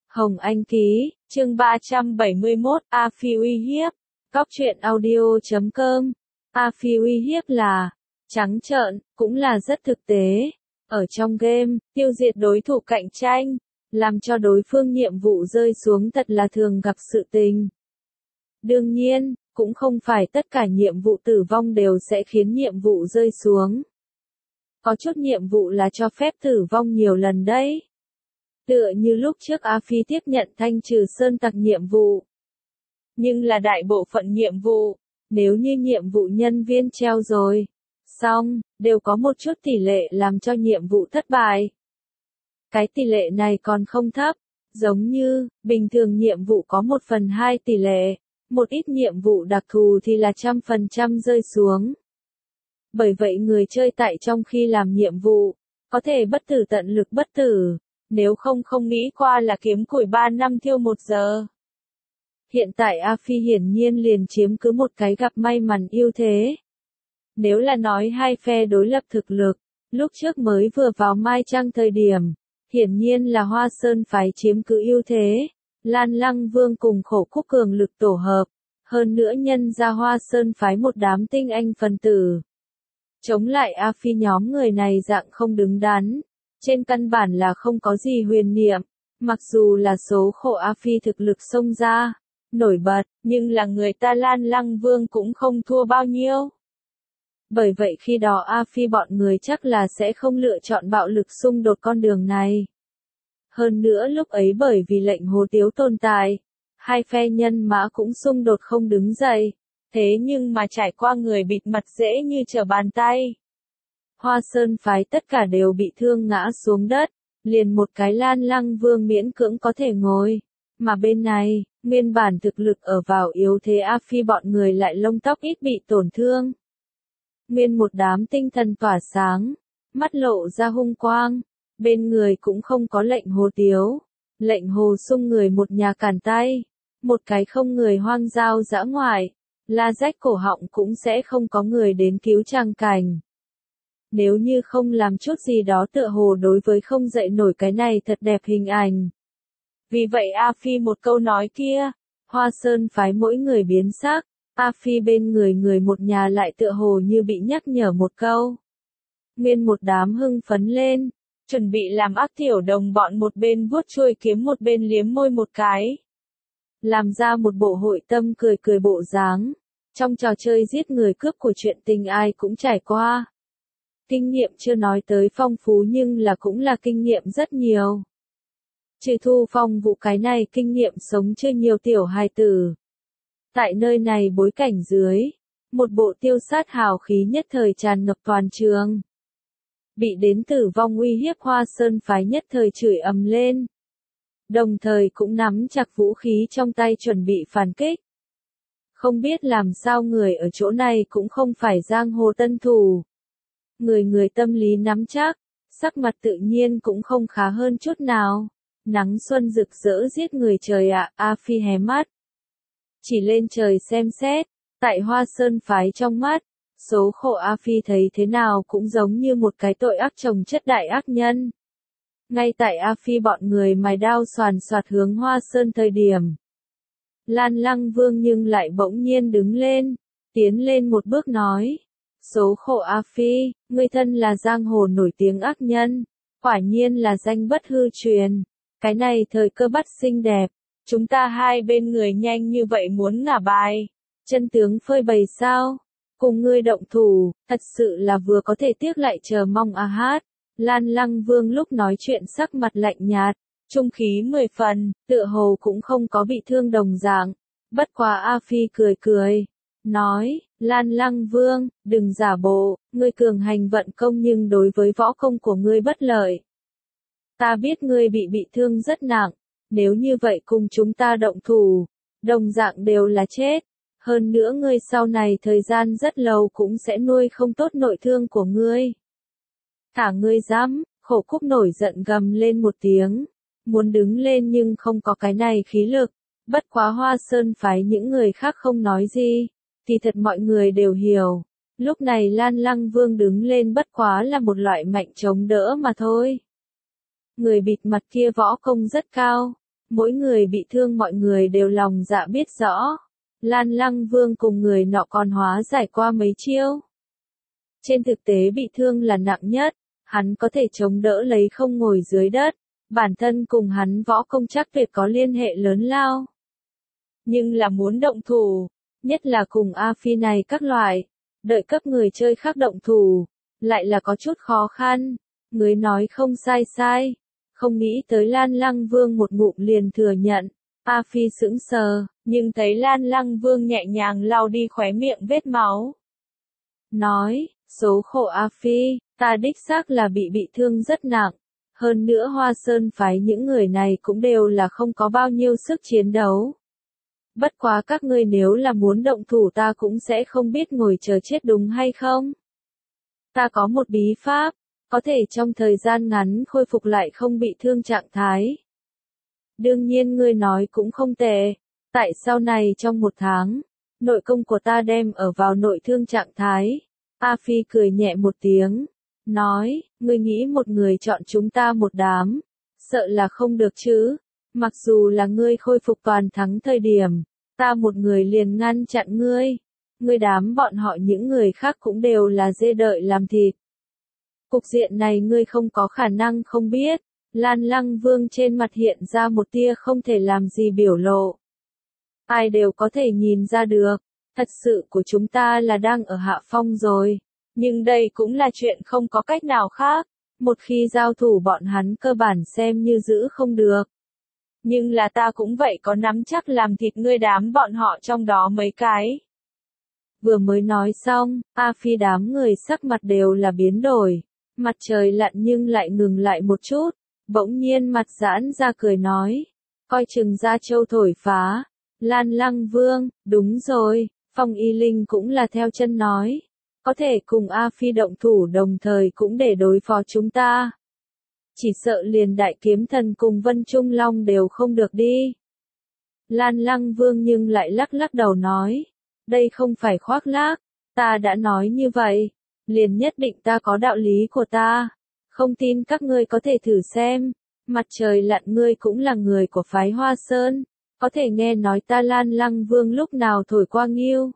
Hồng Anh ký, chương 371, A Phi uy hiếp. Cóc truyện audio.com. A Phi uy hiếp là trắng trợn, cũng là rất thực tế. Ở trong game, tiêu diệt đối thủ cạnh tranh, làm cho đối phương nhiệm vụ rơi xuống thật là thường gặp sự tình. Đương nhiên, cũng không phải tất cả nhiệm vụ tử vong đều sẽ khiến nhiệm vụ rơi xuống. Có chút nhiệm vụ là cho phép tử vong nhiều lần đấy. Tựa như lúc trước A Phi tiếp nhận thanh trừ sơn tặc nhiệm vụ. Nhưng là đại bộ phận nhiệm vụ, nếu như nhiệm vụ nhân viên treo rồi, xong, đều có một chút tỷ lệ làm cho nhiệm vụ thất bại. Cái tỷ lệ này còn không thấp, giống như, bình thường nhiệm vụ có 1/2 tỷ lệ, một ít nhiệm vụ đặc thù thì là 100% rơi xuống. Bởi vậy người chơi tại trong khi làm nhiệm vụ, có thể bất tử tận lực bất tử, nếu không nghĩ qua là kiếm củi 3 năm thiêu 1 giờ. Hiện tại A Phi hiển nhiên liền chiếm cứ một cái gặp may mắn ưu thế. Nếu là nói hai phe đối lập thực lực, lúc trước mới vừa vào Mai Trang thời điểm, hiển nhiên là Hoa Sơn phái chiếm cứ ưu thế, Lan Lăng Vương cùng Khổ Cúc cường lực tổ hợp, hơn nữa nhân ra Hoa Sơn phái một đám tinh anh phần tử. Chống lại A Phi nhóm người này dạng không đứng đắn, trên căn bản là không có gì huyền niệm, mặc dù là số khổ A Phi thực lực xông ra, nổi bật, nhưng là người ta Lan Lăng Vương cũng không thua bao nhiêu. Bởi vậy khi đó A Phi bọn người chắc là sẽ không lựa chọn bạo lực xung đột con đường này. Hơn nữa lúc ấy bởi vì lệnh Hồ Tiếu tồn tại, hai phe nhân mã cũng xung đột không đứng dậy, thế nhưng mà trải qua người bịt mặt dễ như trở bàn tay. Hoa Sơn phái tất cả đều bị thương ngã xuống đất, liền một cái Lan Lăng Vương miễn cưỡng có thể ngồi, mà bên này, nguyên bản thực lực ở vào yếu thế A Phi bọn người lại lông tóc ít bị tổn thương. Nguyên một đám tinh thần tỏa sáng, mắt lộ ra hung quang, bên người cũng không có lệnh Hồ Tiếu, lệnh Hồ Sung người một nhà cản tay, một cái không người hoang giao dã ngoại, la rách cổ họng cũng sẽ không có người đến cứu trang cảnh. Nếu như không làm chút gì đó tựa hồ đối với không dậy nổi cái này thật đẹp hình ảnh. Vì vậy A Phi một câu nói kia, Hoa Sơn phái mỗi người biến sắc, A Phi bên người một nhà lại tựa hồ như bị nhắc nhở một câu. Nguyên một đám hưng phấn lên, chuẩn bị làm ác tiểu đồng bọn một bên vuốt chuôi kiếm một bên liếm môi một cái. Làm ra một bộ hội tâm cười bộ dáng, trong trò chơi giết người cướp của chuyện tình ai cũng trải qua. Kinh nghiệm chưa nói tới phong phú nhưng là cũng là kinh nghiệm rất nhiều. Trừ Thu Phong vụ cái này kinh nghiệm sống chưa nhiều tiểu hài tử. Tại nơi này bối cảnh dưới, một bộ tiêu sát hào khí nhất thời tràn ngập toàn trường. Bị đến tử vong uy hiếp Hoa Sơn phái nhất thời chửi ầm lên. Đồng thời cũng nắm chặt vũ khí trong tay chuẩn bị phản kích. Không biết làm sao người ở chỗ này cũng không phải giang hồ tân thủ. Người tâm lý nắm chắc, sắc mặt tự nhiên cũng không khá hơn chút nào. Nắng xuân rực rỡ giết người trời ạ, A Phi hé mắt. Chỉ lên trời xem xét, tại Hoa Sơn phái trong mắt, số khổ A Phi thấy thế nào cũng giống như một cái tội ác chồng chất đại ác nhân. Ngay tại A Phi bọn người mài đao xoàn xoạt hướng Hoa Sơn thời điểm. Lan Lăng Vương nhưng lại bỗng nhiên đứng lên, tiến lên một bước nói. Số khổ A Phi, ngươi thân là giang hồ nổi tiếng ác nhân, quả nhiên là danh bất hư truyền. Cái này thời cơ bắt xinh đẹp, chúng ta hai bên người nhanh như vậy muốn ngả bài. Chân tướng phơi bày sao? Cùng ngươi động thủ, thật sự là vừa có thể tiếc lại chờ mong a hát. Lan Lăng Vương lúc nói chuyện sắc mặt lạnh nhạt, trung khí 10 phần, tựa hồ cũng không có bị thương đồng dạng. Bất quá A Phi cười, nói, Lan Lăng Vương, đừng giả bộ, ngươi cường hành vận công nhưng đối với võ công của ngươi bất lợi. Ta biết ngươi bị thương rất nặng, nếu như vậy cùng chúng ta động thủ, đồng dạng đều là chết. Hơn nữa ngươi sau này thời gian rất lâu cũng sẽ nuôi không tốt nội thương của ngươi. Thả ngươi dám, Khổ Cúc nổi giận gầm lên một tiếng, muốn đứng lên nhưng không có cái này khí lực. Bất quá Hoa Sơn phái những người khác không nói gì, thì thật mọi người đều hiểu. Lúc này Lan Lăng Vương đứng lên bất quá là một loại mạnh chống đỡ mà thôi. Người bịt mặt kia võ công rất cao, Mỗi người bị thương mọi người đều lòng dạ biết rõ. Lan Lăng Vương cùng người nọ còn hóa giải qua mấy chiêu. Trên thực tế bị thương là nặng nhất, hắn có thể chống đỡ lấy không ngồi dưới đất. Bản thân cùng hắn võ công chắc tuyệt có liên hệ lớn lao. Nhưng là muốn động thủ, nhất là cùng A Phi này các loại, đợi cấp người chơi khác động thủ, lại là có chút khó khăn. Người nói không sai sai, không nghĩ tới Lan Lăng Vương một ngụm liền thừa nhận. A Phi sững sờ, nhưng thấy Lan Lăng Vương nhẹ nhàng lau đi khóe miệng vết máu. Nói, số khổ A Phi, ta đích xác là bị thương rất nặng. Hơn nữa Hoa Sơn phái những người này cũng đều là không có bao nhiêu sức chiến đấu. Bất quá các ngươi nếu là muốn động thủ ta cũng sẽ không biết ngồi chờ chết đúng hay không. Ta có một bí pháp, có thể trong thời gian ngắn khôi phục lại không bị thương trạng thái. Đương nhiên ngươi nói cũng không tệ, tại sau này trong 1 tháng, nội công của ta đem ở vào nội thương trạng thái. A Phi cười nhẹ một tiếng, nói, ngươi nghĩ một người chọn chúng ta một đám, sợ là không được chứ, mặc dù là ngươi khôi phục toàn thắng thời điểm, ta một người liền ngăn chặn ngươi đám bọn họ những người khác cũng đều là dê đợi làm thịt. Cục diện này ngươi không có khả năng không biết. Lan Lăng Vương trên mặt hiện ra một tia không thể làm gì biểu lộ. Ai đều có thể nhìn ra được, thật sự của chúng ta là đang ở hạ phong rồi. Nhưng đây cũng là chuyện không có cách nào khác. Một khi giao thủ bọn hắn cơ bản xem như giữ không được. Nhưng là ta cũng vậy có nắm chắc làm thịt ngươi đám bọn họ trong đó mấy cái. Vừa mới nói xong, A Phi đám người sắc mặt đều là biến đổi. Mặt trời lặn nhưng lại ngừng lại một chút. Bỗng nhiên mặt giãn ra cười nói. Coi chừng Gia Châu thổi phá. Lan Lăng Vương, đúng rồi, Phong Y Linh cũng là theo chân nói. Có thể cùng A Phi động thủ đồng thời cũng để đối phó chúng ta. Chỉ sợ liền Đại Kiếm Thần cùng Vân Trung Long đều không được đi. Lan Lăng Vương nhưng lại lắc lắc đầu nói. Đây không phải khoác lác, ta đã nói như vậy, liền nhất định ta có đạo lý của ta. Không tin các ngươi có thể thử xem, mặt trời lặn ngươi cũng là người của phái Hoa Sơn, có thể nghe nói ta Lan Lăng Vương lúc nào thổi qua nghiêu.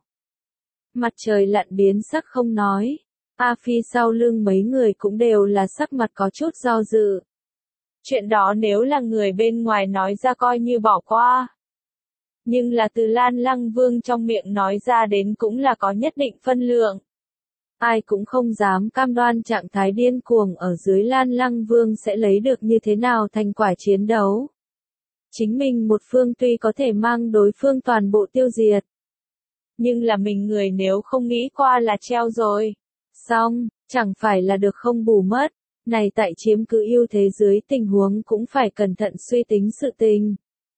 Mặt trời lặn biến sắc không nói, A Phi sau lưng mấy người cũng đều là sắc mặt có chút do dự. Chuyện đó nếu là người bên ngoài nói ra coi như bỏ qua. Nhưng là từ Lan Lăng Vương trong miệng nói ra đến cũng là có nhất định phân lượng. Ai cũng không dám cam đoan trạng thái điên cuồng ở dưới Lan Lăng Vương sẽ lấy được như thế nào thành quả chiến đấu. Chính mình một phương tuy có thể mang đối phương toàn bộ tiêu diệt. Nhưng là mình người nếu không nghĩ qua là treo rồi. Xong, chẳng phải là được không bù mất. Này tại chiếm cứ ưu thế dưới tình huống cũng phải cẩn thận suy tính sự tình.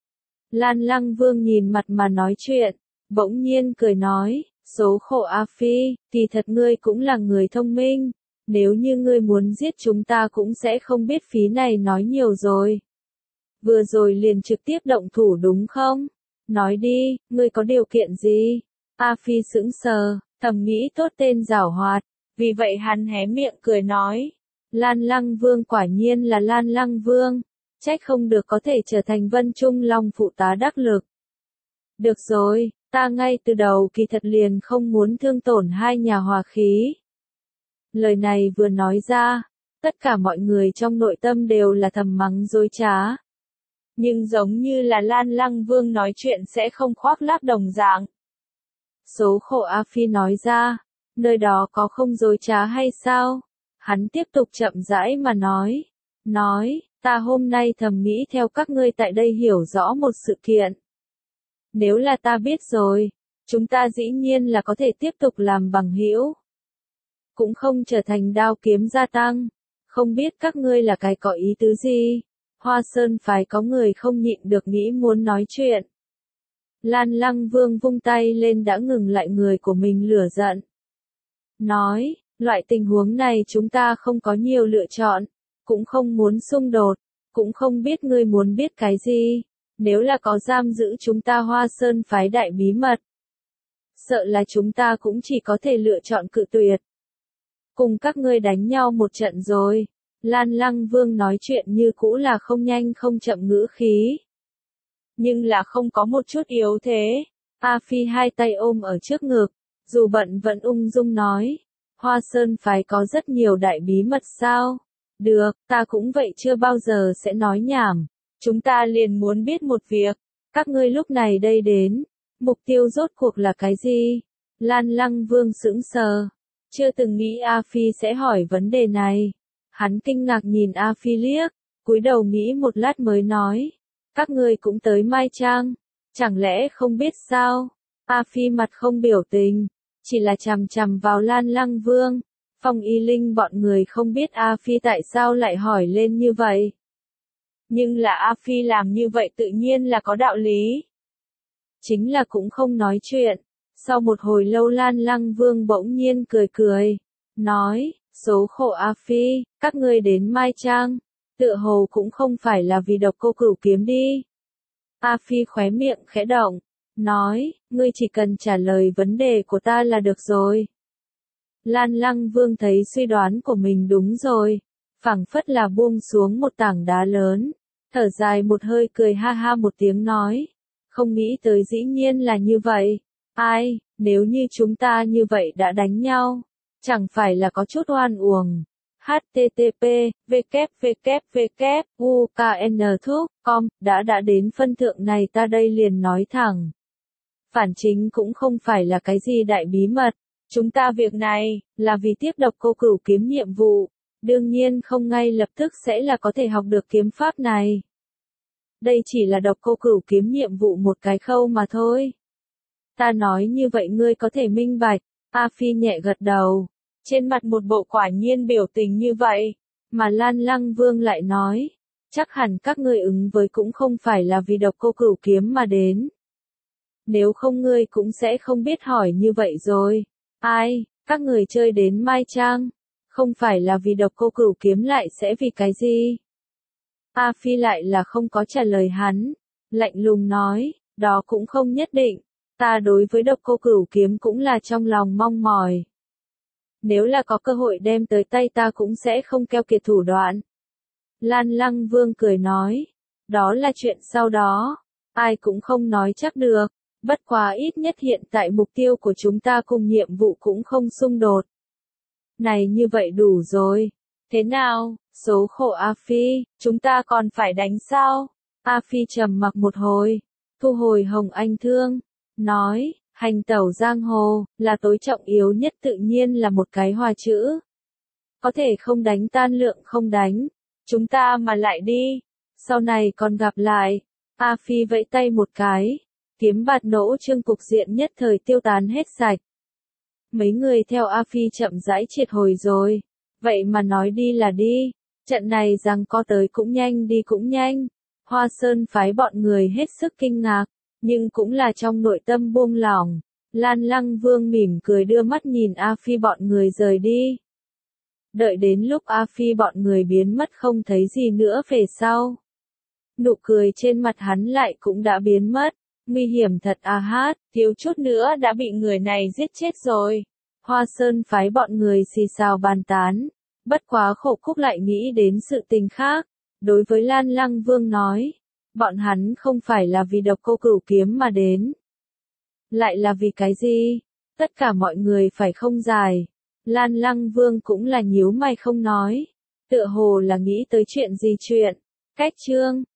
Lan Lăng Vương nhìn mặt mà nói chuyện, bỗng nhiên cười nói, số khổ A Phi, kỳ thật ngươi cũng là người thông minh, nếu như ngươi muốn giết chúng ta cũng sẽ không biết phí này nói nhiều rồi. Vừa rồi liền trực tiếp động thủ đúng không? Nói đi, ngươi có điều kiện gì? A Phi sững sờ, thầm nghĩ tốt tên giảo hoạt, vì vậy hắn hé miệng cười nói, Lan Lăng Vương quả nhiên là Lan Lăng Vương. Trách không được có thể trở thành Vân Trung Long phụ tá đắc lực. Được rồi, ta ngay từ đầu kỳ thật liền không muốn thương tổn hai nhà hòa khí. Lời này vừa nói ra, tất cả mọi người trong nội tâm đều là thầm mắng dối trá. Nhưng giống như là Lan Lăng Vương nói chuyện sẽ không khoác lác đồng dạng. Số khổ A Phi nói ra, nơi đó có không dối trá hay sao? Hắn tiếp tục chậm rãi mà nói. Ta hôm nay thầm nghĩ theo các ngươi tại đây hiểu rõ một sự kiện. Nếu là ta biết rồi, chúng ta dĩ nhiên là có thể tiếp tục làm bằng hữu. Cũng không trở thành đao kiếm gia tăng. Không biết các ngươi là cái có ý tứ gì. Hoa Sơn phái có người không nhịn được nghĩ muốn nói chuyện. Lan Lăng Vương vung tay lên đã ngừng lại người của mình lửa giận. Nói, loại tình huống này chúng ta không có nhiều lựa chọn. Cũng không muốn xung đột, cũng không biết ngươi muốn biết cái gì, nếu là có giam giữ chúng ta Hoa Sơn phái đại bí mật. Sợ là chúng ta cũng chỉ có thể lựa chọn cự tuyệt. Cùng các ngươi đánh nhau một trận rồi, Lan Lăng Vương nói chuyện như cũ là không nhanh không chậm ngữ khí. nhưng là không có một chút yếu thế. A Phi hai tay ôm ở trước ngực, dù bận vẫn ung dung nói, Hoa Sơn phái có rất nhiều đại bí mật sao? Được, ta cũng vậy chưa bao giờ sẽ nói nhảm. Chúng ta liền muốn biết một việc, các ngươi lúc này đây đến, mục tiêu rốt cuộc là cái gì? Lan Lăng Vương sững sờ, chưa từng nghĩ A Phi sẽ hỏi vấn đề này. Hắn kinh ngạc nhìn A Phi liếc, cúi đầu nghĩ một lát mới nói, các ngươi cũng tới Mai Trang, chẳng lẽ không biết sao? A Phi mặt không biểu tình, chỉ là chằm chằm vào Lan Lăng Vương. Phong Y Linh bọn người không biết A Phi tại sao lại hỏi lên như vậy. Nhưng là A Phi làm như vậy tự nhiên là có đạo lý. Chính là cũng không nói chuyện. Sau một hồi lâu Lan Lăng Vương bỗng nhiên cười cười, nói, số khổ A Phi, các ngươi đến Mai Trang, tựa hồ cũng không phải là vì độc cô cửu kiếm đi. A Phi khóe miệng khẽ động, nói, ngươi chỉ cần trả lời vấn đề của ta là được rồi. Lan Lăng Vương thấy suy đoán của mình đúng rồi, phảng phất là buông xuống một tảng đá lớn, thở dài một hơi cười ha ha một tiếng nói, không nghĩ tới dĩ nhiên là như vậy. Ai, nếu như chúng ta như vậy đã đánh nhau, chẳng phải là có chút oan uổng. http www.ukn.com đã đến phân thượng này ta đây liền nói thẳng. Phản chính cũng không phải là cái gì đại bí mật, chúng ta việc này là vì tiếp độc cô cửu kiếm nhiệm vụ, đương nhiên không ngay lập tức sẽ là có thể học được kiếm pháp này. Đây chỉ là độc cô cửu kiếm nhiệm vụ một cái khâu mà thôi. Ta nói như vậy ngươi có thể minh bạch. A Phi nhẹ gật đầu, trên mặt một bộ quả nhiên biểu tình như vậy, mà Lan Lăng Vương lại nói, chắc hẳn các ngươi ứng với cũng không phải là vì độc cô cửu kiếm mà đến. Nếu không ngươi cũng sẽ không biết hỏi như vậy rồi. Ai, các người chơi đến Mai Trang, không phải là vì độc cô cửu kiếm lại sẽ vì cái gì? A Phi lại là không có trả lời hắn, lạnh lùng nói, đó cũng không nhất định. Ta đối với độc cô cửu kiếm cũng là trong lòng mong mỏi. Nếu là có cơ hội đem tới tay ta cũng sẽ không keo kiệt thủ đoạn. Lan Lăng Vương cười nói, đó là chuyện sau đó, ai cũng không nói chắc được, bất quá ít nhất hiện tại mục tiêu của chúng ta cùng nhiệm vụ cũng không xung đột. Này như vậy đủ rồi. Thế nào, số khổ A Phi, chúng ta còn phải đánh sao? A Phi trầm mặc một hồi, thu hồi Hồng Anh Thương, nói, hành tẩu giang hồ, là tối trọng yếu nhất tự nhiên là một cái hòa chữ. Có thể không đánh tan lượng không đánh, chúng ta mà lại đi, sau này còn gặp lại. A Phi vẫy tay một cái, kiếm bạt nỗ trương cục diện nhất thời tiêu tán hết sạch. Mấy người theo A Phi chậm rãi triệt hồi rồi, vậy mà nói đi là đi, trận này rằng có tới cũng nhanh đi cũng nhanh. Hoa Sơn phái bọn người hết sức kinh ngạc, nhưng cũng là trong nội tâm buông lỏng. Lan Lăng Vương mỉm cười đưa mắt nhìn A Phi bọn người rời đi. Đợi đến lúc A Phi bọn người biến mất không thấy gì nữa về sau. Nụ cười trên mặt hắn lại cũng đã biến mất. Nguy hiểm thật à hát, thiếu chút nữa đã bị người này giết chết rồi. Hoa Sơn phái bọn người xì xào bàn tán. Bất quá khổ khúc lại nghĩ đến sự tình khác. Đối với Lan Lăng Vương nói, bọn hắn không phải là vì độc cô cửu kiếm mà đến. Lại là vì cái gì? Tất cả mọi người phải không giải. Lan Lăng Vương cũng là nhíu mày không nói. Tựa hồ là nghĩ tới chuyện gì chuyện. Cách chương